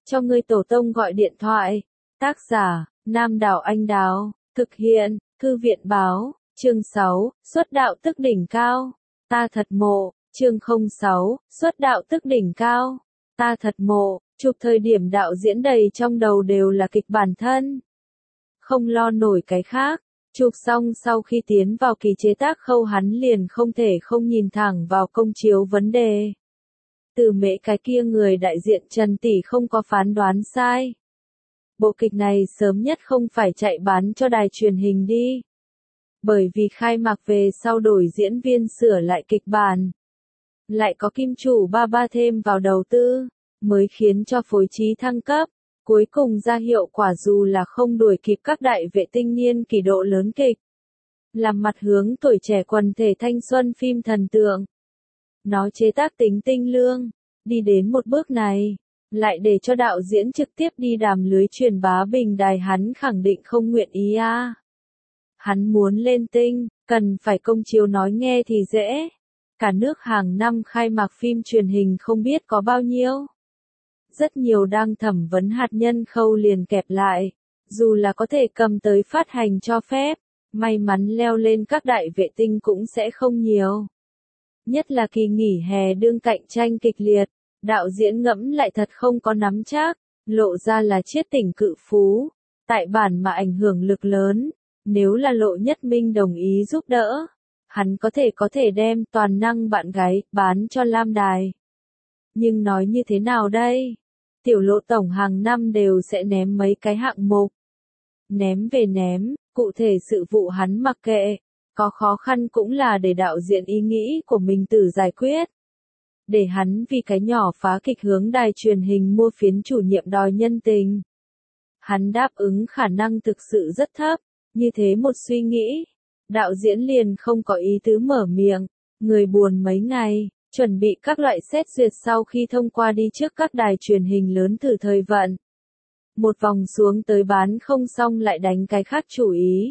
cho ngươi tổ tông gọi điện thoại. Tác giả, Nam Đảo Anh Đào, thực hiện, Thư viện báo, chương 6, xuất đạo tức đỉnh cao. Ta thật mộ, chương 06, xuất đạo tức đỉnh cao. Ta thật mộ, chụp thời điểm đạo diễn đầy trong đầu đều là kịch bản thân. Không lo nổi cái khác, chụp xong sau khi tiến vào kỳ chế tác khâu hắn liền không thể không nhìn thẳng vào công chiếu vấn đề. Từ mễ cái kia người đại diện Trần Tỷ không có phán đoán sai. Bộ kịch này sớm nhất không phải chạy bán cho đài truyền hình đi. Bởi vì khai mạc về sau đổi diễn viên sửa lại kịch bản. Lại có kim chủ ba thêm vào đầu tư, mới khiến cho phối trí thăng cấp. Cuối cùng ra hiệu quả dù là không đuổi kịp các đại vệ tinh niên kỷ độ lớn kịch. Làm mặt hướng tuổi trẻ quần thể thanh xuân phim thần tượng. Nó chế tác tính tinh lương, đi đến một bước này, lại để cho đạo diễn trực tiếp đi đàm lưới truyền bá bình đài hắn khẳng định không nguyện ý a. Hắn muốn lên tinh, cần phải công chiếu nói nghe thì dễ. Cả nước hàng năm khai mạc phim truyền hình không biết có bao nhiêu. Rất nhiều đang thẩm vấn hạt nhân khâu liền kẹp lại, dù là có thể cầm tới phát hành cho phép, may mắn leo lên các đại vệ tinh cũng sẽ không nhiều. Nhất là kỳ nghỉ hè đương cạnh tranh kịch liệt, đạo diễn ngẫm lại thật không có nắm chắc, lộ ra là chiết tỉnh cự phú, tại bản mà ảnh hưởng lực lớn, nếu là Lộ Nhất Minh đồng ý giúp đỡ, hắn có thể đem toàn năng bạn gái bán cho Lam Đài. Nhưng nói như thế nào đây? Tiểu Lộ tổng hàng năm đều sẽ ném mấy cái hạng mục. Ném về ném, cụ thể sự vụ hắn mặc kệ, có khó khăn cũng là để đạo diễn ý nghĩ của mình tự giải quyết. Để hắn vì cái nhỏ phá kịch hướng đài truyền hình mua phiến chủ nhiệm đòi nhân tình. Hắn đáp ứng khả năng thực sự rất thấp, như thế một suy nghĩ. Đạo diễn liền không có ý tứ mở miệng, người buồn mấy ngày. Chuẩn bị các loại xét duyệt sau khi thông qua đi trước các đài truyền hình lớn thử thời vận. Một vòng xuống tới bán không xong lại đánh cái khác chủ ý.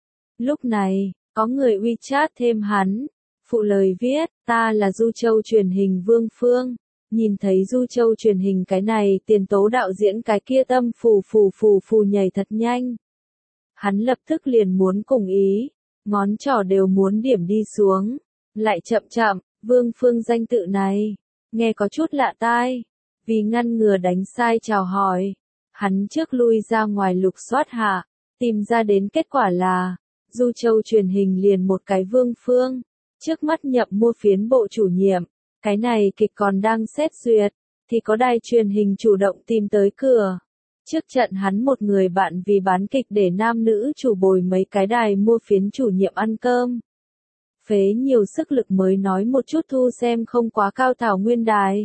Lúc này, có người WeChat thêm hắn. Phụ lời viết, ta là Du Châu truyền hình Vương Phương. Nhìn thấy Du Châu truyền hình cái này tiền tố đạo diễn cái kia tâm phù nhảy thật nhanh. Hắn lập tức liền muốn cùng ý. Ngón trỏ đều muốn điểm đi xuống. Lại chậm chậm. Vương Phương danh tự này, nghe có chút lạ tai, vì ngăn ngừa đánh sai chào hỏi, hắn trước lui ra ngoài lục soát hạ, tìm ra đến kết quả là, Du Châu truyền hình liền một cái Vương Phương, trước mắt nhập mua phiến bộ chủ nhiệm, cái này kịch còn đang xét duyệt, thì có đài truyền hình chủ động tìm tới cửa. Trước trận hắn một người bạn vì bán kịch để nam nữ chủ bồi mấy cái đài mua phiến chủ nhiệm ăn cơm. Phế nhiều sức lực mới nói một chút thu xem không quá cao thảo nguyên đài.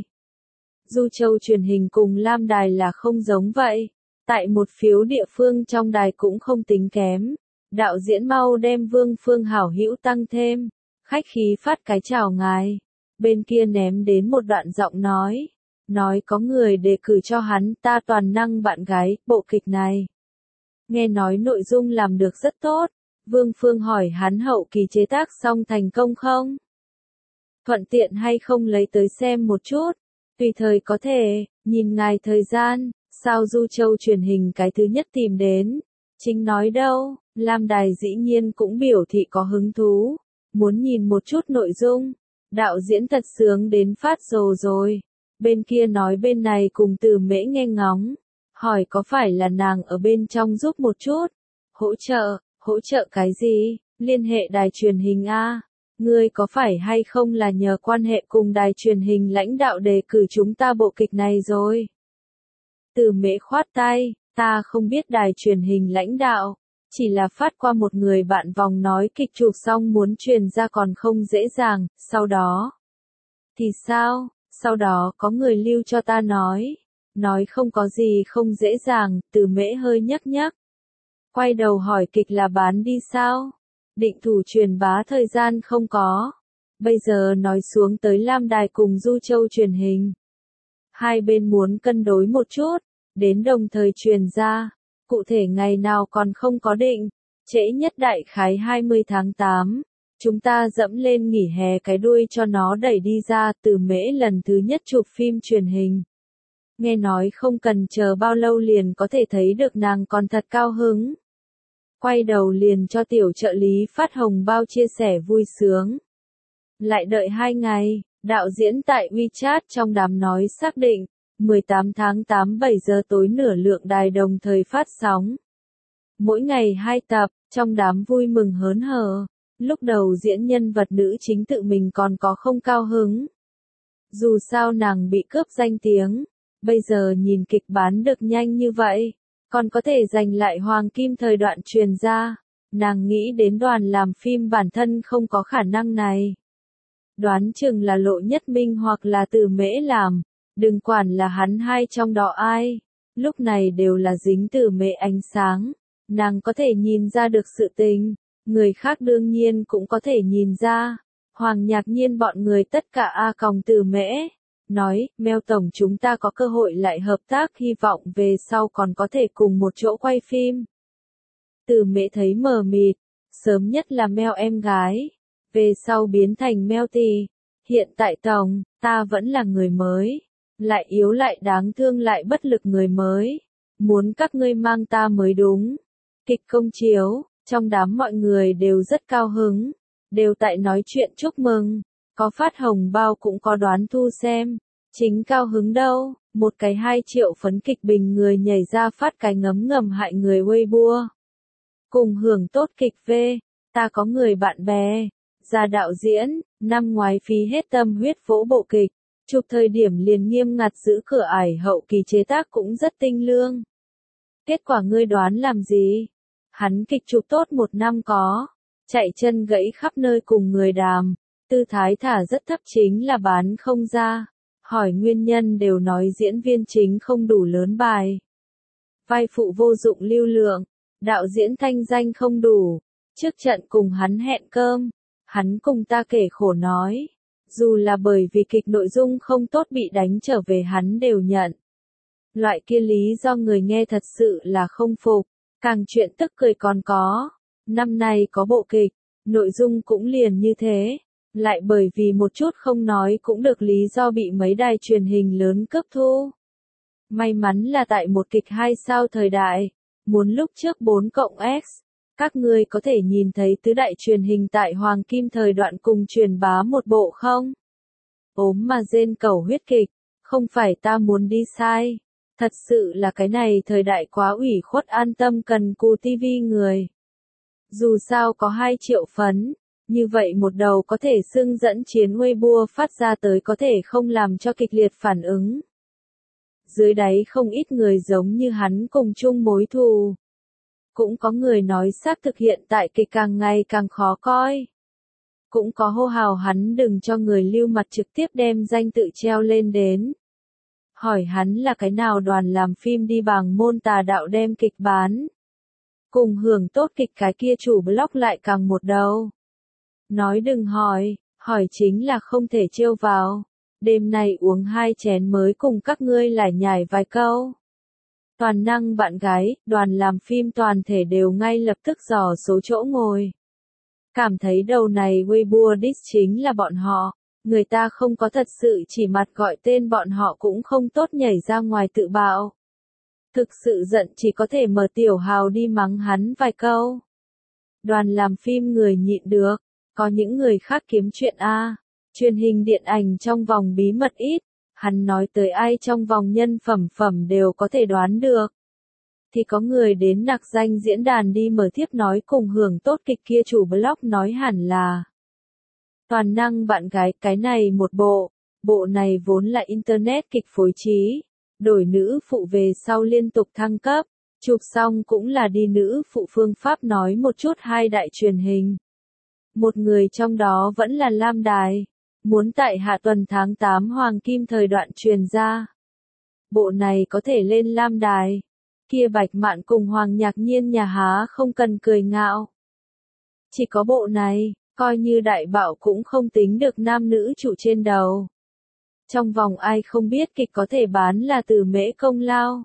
Du Châu truyền hình cùng Lam Đài là không giống vậy. Tại một phiếu địa phương trong đài cũng không tính kém. Đạo diễn mau đem Vương Phương hảo hữu tăng thêm. Khách khí phát cái chào ngài. Bên kia ném đến một đoạn giọng nói. Nói có người đề cử cho hắn ta toàn năng bạn gái, bộ kịch này. Nghe nói nội dung làm được rất tốt. Vương Phương hỏi hắn hậu kỳ chế tác xong thành công không? Thuận tiện hay không lấy tới xem một chút? Tùy thời có thể, nhìn ngài thời gian, sao Du Châu truyền hình cái thứ nhất tìm đến? Chính nói đâu, Lam Đài dĩ nhiên cũng biểu thị có hứng thú, muốn nhìn một chút nội dung. Đạo diễn thật sướng đến phát rồ rồi. Bên kia nói bên này cùng Từ Mễ nghe ngóng, hỏi có phải là nàng ở bên trong giúp một chút, hỗ trợ cái gì, liên hệ đài truyền hình a, ngươi có phải hay không là nhờ quan hệ cùng đài truyền hình lãnh đạo đề cử chúng ta bộ kịch này rồi. Từ Mễ khoát tay, ta không biết đài truyền hình lãnh đạo, chỉ là phát qua một người bạn vòng nói kịch chụp xong muốn truyền ra còn không dễ dàng, sau đó. Thì sao, sau đó có người lưu cho ta nói không có gì không dễ dàng, Từ Mễ hơi nhắc nhắc. Quay đầu hỏi kịch là bán đi sao? Định thủ truyền bá thời gian không có. Bây giờ nói xuống tới Lam Đài cùng Du Châu truyền hình. Hai bên muốn cân đối một chút, đến đồng thời truyền ra. Cụ thể ngày nào còn không có định, trễ nhất đại khái 20 tháng 8. Chúng ta dẫm lên nghỉ hè cái đuôi cho nó đẩy đi ra. Từ Mễ lần thứ nhất chụp phim truyền hình. Nghe nói không cần chờ bao lâu liền có thể thấy được nàng còn thật cao hứng. Quay đầu liền cho tiểu trợ lý phát hồng bao chia sẻ vui sướng. Lại đợi 2 ngày, đạo diễn tại WeChat trong đám nói xác định, 18 tháng 8 7 giờ tối nửa lượng đài đồng thời phát sóng. Mỗi ngày 2 tập, trong đám vui mừng hớn hở. Lúc đầu diễn nhân vật nữ chính tự mình còn có không cao hứng. Dù sao nàng bị cướp danh tiếng, bây giờ nhìn kịch bán được nhanh như vậy, còn có thể giành lại hoàng kim thời đoạn truyền ra, nàng nghĩ đến đoàn làm phim bản thân không có khả năng này. Đoán chừng là Lộ Nhất Minh hoặc là Từ Mễ làm, đừng quản là hắn hai trong đó ai, lúc này đều là dính Từ Mễ ánh sáng, nàng có thể nhìn ra được sự tình, người khác đương nhiên cũng có thể nhìn ra. Hoàng Nhạc Nhiên bọn người tất cả A còng Từ Mễ, nói, Mel tổng chúng ta có cơ hội lại hợp tác, hy vọng về sau còn có thể cùng một chỗ quay phim. Từ Mễ thấy mờ mịt, sớm nhất là Mel em gái, về sau biến thành Mel tỷ, hiện tại tổng, ta vẫn là người mới, lại yếu lại đáng thương lại bất lực người mới, muốn các ngươi mang ta mới đúng. Kịch công chiếu, trong đám mọi người đều rất cao hứng, đều tại nói chuyện chúc mừng, có phát hồng bao cũng có đoán thu xem, chính cao hứng đâu, một cái 2 triệu phấn kịch bình người nhảy ra phát cái ngấm ngầm hại người Weibo. Cùng hưởng tốt kịch V, ta có người bạn bè, ra đạo diễn, năm ngoái phí hết tâm huyết vỗ bộ kịch, chụp thời điểm liền nghiêm ngặt giữ cửa ải, hậu kỳ chế tác cũng rất tinh lương. Kết quả ngươi đoán làm gì? Hắn kịch chụp tốt 1 năm có, chạy chân gãy khắp nơi cùng người đàm, tư thái thả rất thấp chính là bán không ra, hỏi nguyên nhân đều nói diễn viên chính không đủ lớn bài. Vai phụ vô dụng lưu lượng, đạo diễn thanh danh không đủ, trước trận cùng hắn hẹn cơm, hắn cùng ta kể khổ nói, dù là bởi vì kịch nội dung không tốt bị đánh trở về hắn đều nhận. Loại kia lý do người nghe thật sự là không phục, càng chuyện tức cười còn có. Năm nay có bộ kịch, nội dung cũng liền như thế, lại bởi vì một chút không nói cũng được lý do bị mấy đài truyền hình lớn cướp thu. May mắn là tại một kịch 2 sao thời đại, muốn lúc trước 4+X, các ngươi có thể nhìn thấy tứ đại truyền hình tại Hoàng Kim thời đoạn cùng truyền bá một bộ không? Ốm mà rên cầu huyết kịch, không phải ta muốn đi sai, thật sự là cái này thời đại quá ủy khuất, an tâm cần cù tivi người. Dù sao có 2 triệu phấn, như vậy một đầu có thể xưng dẫn chiến Weibo phát ra tới có thể không làm cho kịch liệt phản ứng. Dưới đáy không ít người giống như hắn cùng chung mối thù. Cũng có người nói xác thực hiện tại kịch càng ngày càng khó coi. Cũng có hô hào hắn đừng cho người lưu mặt trực tiếp đem danh tự treo lên đến. Hỏi hắn là cái nào đoàn làm phim đi bằng môn tà đạo đem kịch bán. Cùng hưởng tốt kịch cái kia chủ blog lại càng một đầu. Nói đừng hỏi chính là không thể trêu vào. Đêm nay uống 2 chén mới cùng các ngươi lại nhải vài câu. Toàn năng bạn gái, đoàn làm phim toàn thể đều ngay lập tức dò số chỗ ngồi. Cảm thấy đầu này Weibo diss chính là bọn họ, người ta không có thật sự chỉ mặt gọi tên bọn họ cũng không tốt nhảy ra ngoài tự bạo. Thực sự giận chỉ có thể mở tiểu hào đi mắng hắn vài câu. Đoàn làm phim người nhịn được, có những người khác kiếm chuyện A, truyền hình điện ảnh trong vòng bí mật ít, hắn nói tới ai trong vòng nhân phẩm đều có thể đoán được. Thì có người đến nặc danh diễn đàn đi mở thiếp nói cùng hưởng tốt kịch kia chủ blog nói hẳn là toàn năng bạn gái cái này một bộ này vốn là internet kịch phối trí, đổi nữ phụ về sau liên tục thăng cấp, chụp xong cũng là đi nữ phụ phương pháp nói một chút 2 đại truyền hình. Một người trong đó vẫn là Lam Đài, muốn tại hạ tuần tháng 8 Hoàng Kim thời đoạn truyền ra. Bộ này có thể lên Lam Đài, kia Bạch Mạn cùng Hoàng Nhạc Nhiên nhà há không cần cười ngạo. Chỉ có bộ này, coi như đại bạo cũng không tính được nam nữ chủ trên đầu. Trong vòng ai không biết kịch có thể bán là Từ Mễ công lao.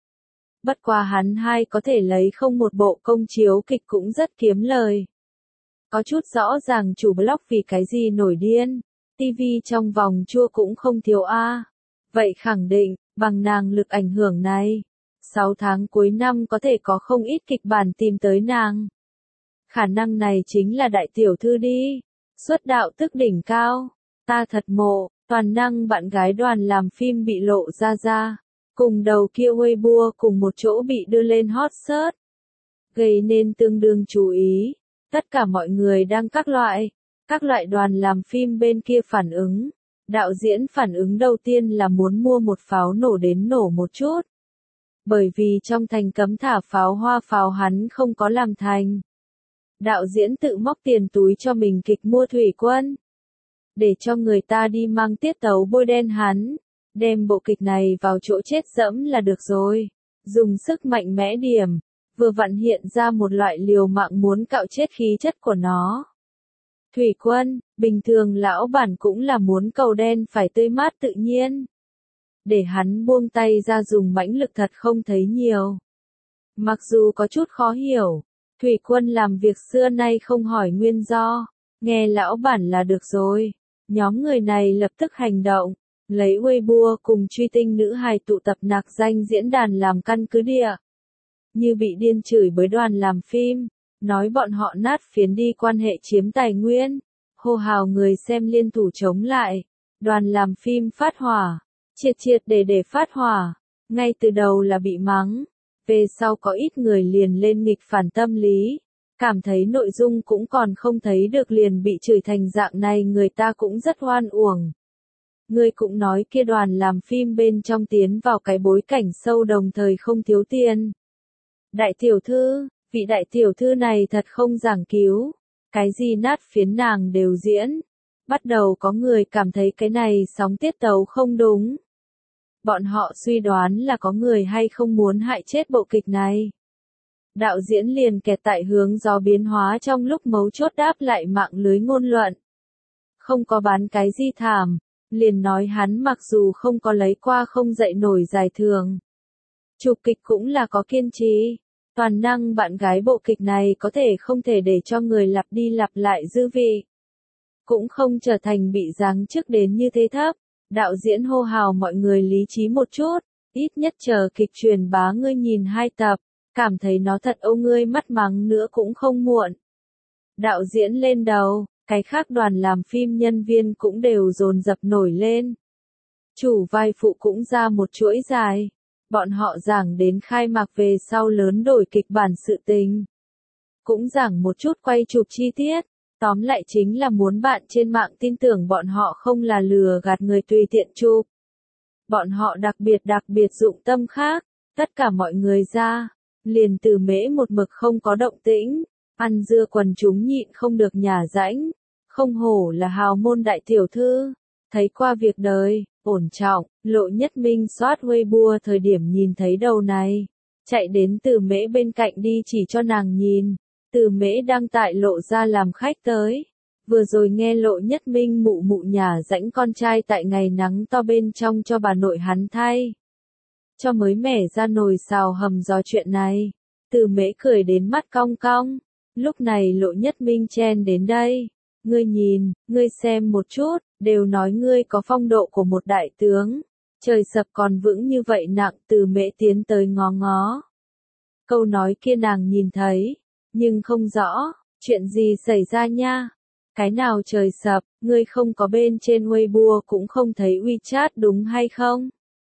Bất quá hắn hai có thể lấy không một bộ công chiếu kịch cũng rất kiếm lời. Có chút rõ ràng chủ blog vì cái gì nổi điên, TV trong vòng chua cũng không thiếu A. Vậy khẳng định, Bằng nàng lực ảnh hưởng này, 6 tháng cuối năm có thể có không ít kịch bản tìm tới nàng. Khả năng này chính là đại tiểu thư đi. Xuất đạo tức đỉnh cao. Ta thật mộ, toàn năng bạn gái đoàn làm phim bị lộ ra. Cùng đầu kia Weibo cùng một chỗ bị đưa lên hot search. Gây nên tương đương chú ý. Tất cả mọi người đang các loại đoàn làm phim bên kia phản ứng. Đạo diễn phản ứng đầu tiên là muốn mua một pháo nổ đến nổ một chút. Bởi vì trong thành cấm thả pháo hoa pháo hắn không có làm thành. Đạo diễn tự móc tiền túi cho mình kịch mua thủy quân. Để cho người ta đi mang tiết tấu bôi đen hắn. Đem bộ kịch này vào chỗ chết dẫm là được rồi. Dùng sức mạnh mẽ điểm. Vừa vặn hiện ra một loại liều mạng muốn cạo chết khí chất của nó. Thủy quân, bình thường lão bản cũng là muốn cầu đen phải tươi mát tự nhiên. Để hắn buông tay ra dùng mãnh lực thật không thấy nhiều. Mặc dù có chút khó hiểu, Thủy quân làm việc xưa nay không hỏi nguyên do, nghe lão bản là được rồi. Nhóm người này lập tức hành động, lấy Weibo cùng truy tinh nữ hài tụ tập nạc danh diễn đàn làm căn cứ địa. Như bị điên chửi bới đoàn làm phim, nói bọn họ nát phiến đi quan hệ chiếm tài nguyên, hô hào người xem liên thủ chống lại. Đoàn làm phim phát hỏa, triệt để phát hỏa, ngay từ đầu là bị mắng, về sau có ít người liền lên nghịch phản tâm lý, cảm thấy nội dung cũng còn không thấy được liền bị chửi thành dạng này, người ta cũng rất oan uổng. Người cũng nói kia đoàn làm phim bên trong tiến vào cái bối cảnh sâu đồng thời không thiếu tiền. Đại tiểu thư, vị đại tiểu thư này thật không giảng cứu, cái gì nát phiến nàng đều diễn. Bắt đầu có người cảm thấy cái này sóng tiết tấu không đúng. Bọn họ suy đoán là có người hay không muốn hại chết bộ kịch này. Đạo diễn liền kẹt tại hướng gió biến hóa trong lúc mấu chốt đáp lại mạng lưới ngôn luận. Không có bán cái gì thảm, liền nói hắn mặc dù không có lấy qua không dậy nổi giải thưởng. Chụp kịch cũng là có kiên trì. Toàn năng bạn gái bộ kịch này có thể không thể để cho người lặp đi lặp lại dư vị. Cũng không trở thành bị giáng chức đến như thế thấp. Đạo diễn hô hào mọi người lý trí một chút, ít nhất chờ kịch truyền bá ngươi nhìn 2 tập, cảm thấy nó thật âu ngươi mắt mắng nữa cũng không muộn. Đạo diễn lên đầu, cái khác đoàn làm phim nhân viên cũng đều dồn dập nổi lên. Chủ vai phụ cũng ra một chuỗi dài, bọn họ giảng đến khai mạc về sau lớn đổi kịch bản sự tình. Cũng giảng một chút quay chụp chi tiết. Tóm lại chính là muốn bạn trên mạng tin tưởng bọn họ không là lừa gạt người tùy tiện chụp. Bọn họ đặc biệt dụng tâm khác, tất cả mọi người ra, liền từ mễ một mực không có động tĩnh, ăn dưa quần chúng nhịn không được nhả rãnh, không hổ là hào môn đại tiểu thư, thấy qua việc đời, ổn trọng, Lộ Nhất Minh soát Weibo thời điểm nhìn thấy đầu này, chạy đến từ mễ bên cạnh đi chỉ cho nàng nhìn. Từ mễ đang tại Lộ ra làm khách tới. Vừa rồi nghe Lộ Nhất Minh mụ nhà rãnh con trai tại ngày nắng to bên trong cho bà nội hắn thay. Cho mới mẻ ra nồi xào hầm giò chuyện này. Từ mễ cười đến mắt cong cong. Lúc này Lộ Nhất Minh chen đến đây. Ngươi nhìn, ngươi xem một chút, đều nói ngươi có phong độ của một đại tướng. Trời sập còn vững như vậy nặng. Từ mễ tiến tới ngó ngó. Câu nói kia nàng nhìn thấy. Nhưng không rõ, chuyện gì xảy ra nha? Cái nào trời sập, ngươi không có bên trên Weibo cũng không thấy WeChat đúng hay không?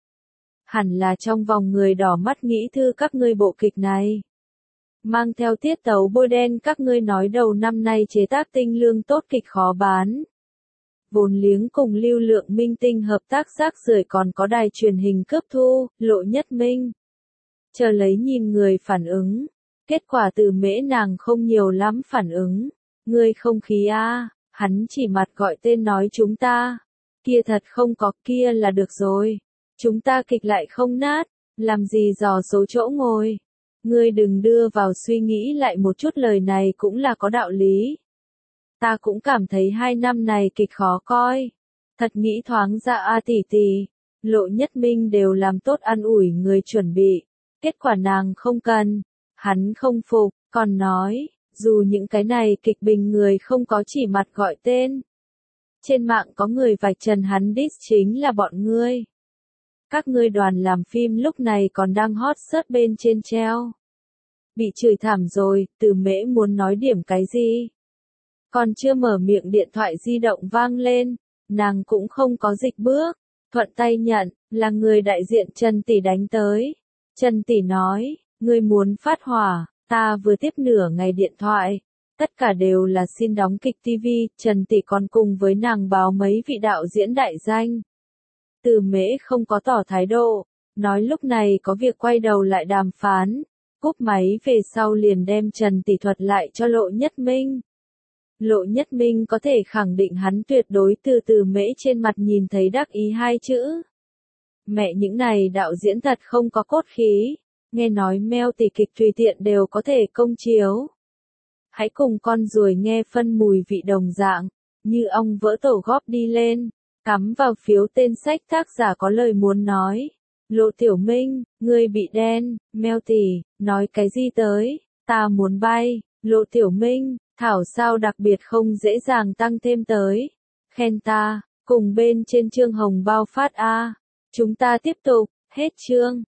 Hẳn là trong vòng người đỏ mắt nghĩ thư các ngươi bộ kịch này. Mang theo tiết tấu bôi đen các ngươi nói đầu năm nay chế tác tinh lương tốt kịch khó bán. Vốn liếng cùng lưu lượng minh tinh hợp tác rác rưởi còn có đài truyền hình cướp thu, Lộ Nhất Minh. Chờ lấy nhìn người phản ứng. Kết quả từ mễ nàng không nhiều lắm phản ứng. Ngươi không khí a, hắn chỉ mặt gọi tên nói chúng ta. Kia thật không có, kia là được rồi. Chúng ta kịch lại không nát, làm gì dò số chỗ ngồi. Ngươi đừng đưa vào suy nghĩ lại một chút, lời này cũng là có đạo lý. Ta cũng cảm thấy 2 năm này kịch khó coi. Thật nghĩ thoáng ra a tỷ. Lộ Nhất Minh đều làm tốt an ủi người chuẩn bị. Kết quả nàng không cần. Hắn không phục, còn nói, dù những cái này kịch bình người không có chỉ mặt gọi tên. Trên mạng có người vạch trần hắn diss chính là bọn ngươi. Các ngươi đoàn làm phim lúc này còn đang hot search bên trên treo. Bị chửi thảm rồi, Từ Mễ muốn nói điểm cái gì? Còn chưa mở miệng điện thoại di động vang lên, nàng cũng không có dịch bước, thuận tay nhận, là người đại diện Trần Tỷ đánh tới. Trần Tỷ nói, ngươi muốn phát hỏa, ta vừa tiếp nửa ngày điện thoại, tất cả đều là xin đóng kịch TV, Trần Tỷ còn cùng với nàng báo mấy vị đạo diễn đại danh. Từ Mễ không có tỏ thái độ, nói lúc này có việc quay đầu lại đàm phán, cúp máy về sau liền đem Trần Tỷ thuật lại cho Lộ Nhất Minh. Lộ Nhất Minh có thể khẳng định hắn tuyệt đối từ Mễ trên mặt nhìn thấy đắc ý hai chữ. Mẹ những này đạo diễn thật không có cốt khí, nghe nói Mel tỷ kịch tùy tiện đều có thể công chiếu. Hãy cùng con ruồi nghe phân mùi vị đồng dạng, như ong vỡ tổ góp đi lên, cắm vào phiếu tên sách tác giả có lời muốn nói. Lộ Tiểu Minh, ngươi bị đen, Mel tỷ, nói cái gì tới, ta muốn bay, Lộ Tiểu Minh, thảo sao đặc biệt không dễ dàng tăng thêm tới. Khen ta, cùng bên trên chương hồng bao phát a. Chúng ta tiếp tục, hết chương.